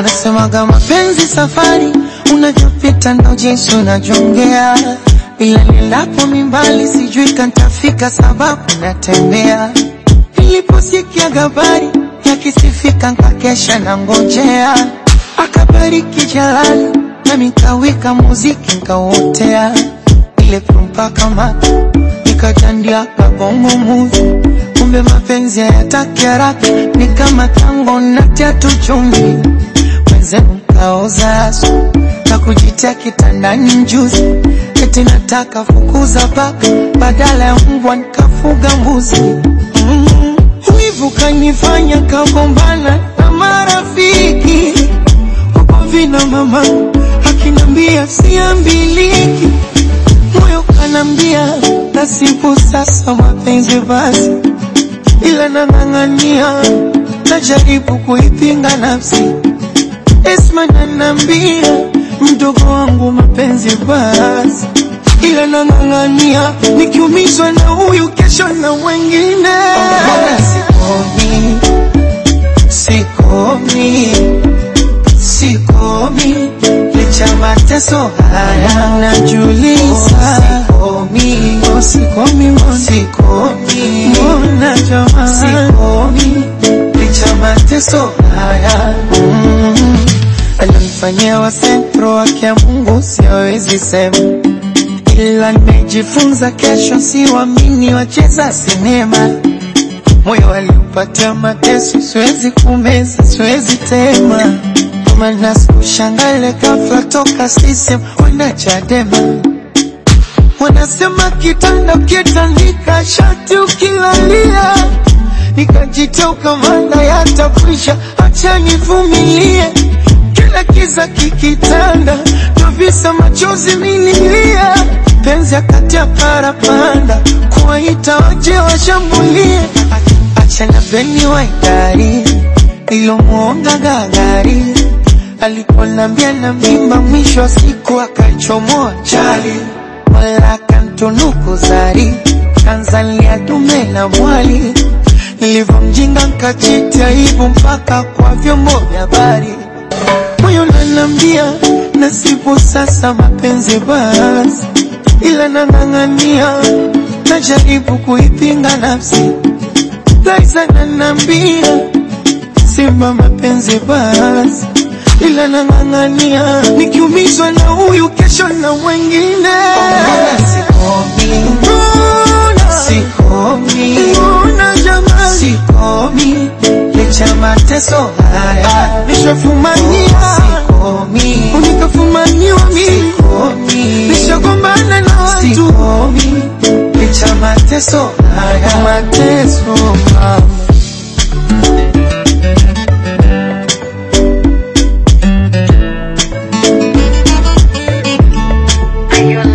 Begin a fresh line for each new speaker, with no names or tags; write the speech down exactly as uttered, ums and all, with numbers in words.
Wanasemaga mapenzi safari, unavyopita ndo jinsi unajongea. Bila nilapo mimbali sijui kantafika sababu natembea. Niliposikia habari yakisifika nkakesha na ngojea. Akabariki Jalali na mikawika muziki nkauotea. Ile prumpa kama nikajandia kabongo movie. Kumbe mapenzi hayataki haraka, ni kama tango na tatu chumvi. Wenzenu mkaoza asu na kujitia kitandani mjuzi. Eti nataka fukuza paka badala ya mbwa nikafuga mbuzi. mm. Wivu kanifanya kagombana na marafiki. Uko vina mama akinambia siambiliki. Moyo kanambia nasibu sasa mapenzi basi. Ila nang'ang'ania najaribu kuipinga nafsi. Esma nanambia mdogo wangu mapenzi basi. Ila nang'ang'ania nikiumizwa na huyu kesho na wengine. Sikomi, sikomi, sikomi. Licha mateso haya najuliza. Sikomi, oh sikomi, oh sikomi. Mbona jamaa sikomi, licha mateso haya. mm. Alinifanyia wa sentro wake ya Mungu siwezi sema. Ila nimejifunza kesho siwamini wacheza sinema. Moyo waliupatia mateso siwezi kumeza siwezi tema. Kama nasikushangale ghafla toka sisi kwenda Chadema. Wanasema kitanda ukitandika shati ukilalia. Nikajitoka manda yatakwisha acha nivumilie. Kila kiza kikitanda tovisa machozi mililia. Penzi akati ya parapanda kuwaita waje washambulie. Acha na beni wa idari ilo muonga gagari. Aliponambia na mimba mwisho siku akachomoa chali. Wala kantunuku zari Tanzania dume na mwali. Nilivyo mjinga nkajitia aibu mpaka kwa vyombo vya habari. Moyo nanambia nasibu sasa mapenzi basi. Ila nang'ang'ania najaribu kuipinga nafsi. Liza nanambia simba mapenzi basi. Ila nang'ang'ania nikiumizwa na huyu kesho na wengine. Sikomi, sikomi, mbona jamaa sikomi. Licha mateso haya nishafumania. Sikomi, unikafumaniwa mi. Sikomi, nishagombana na watu. Sikomi, licha mateso haya mateso mama.
Are you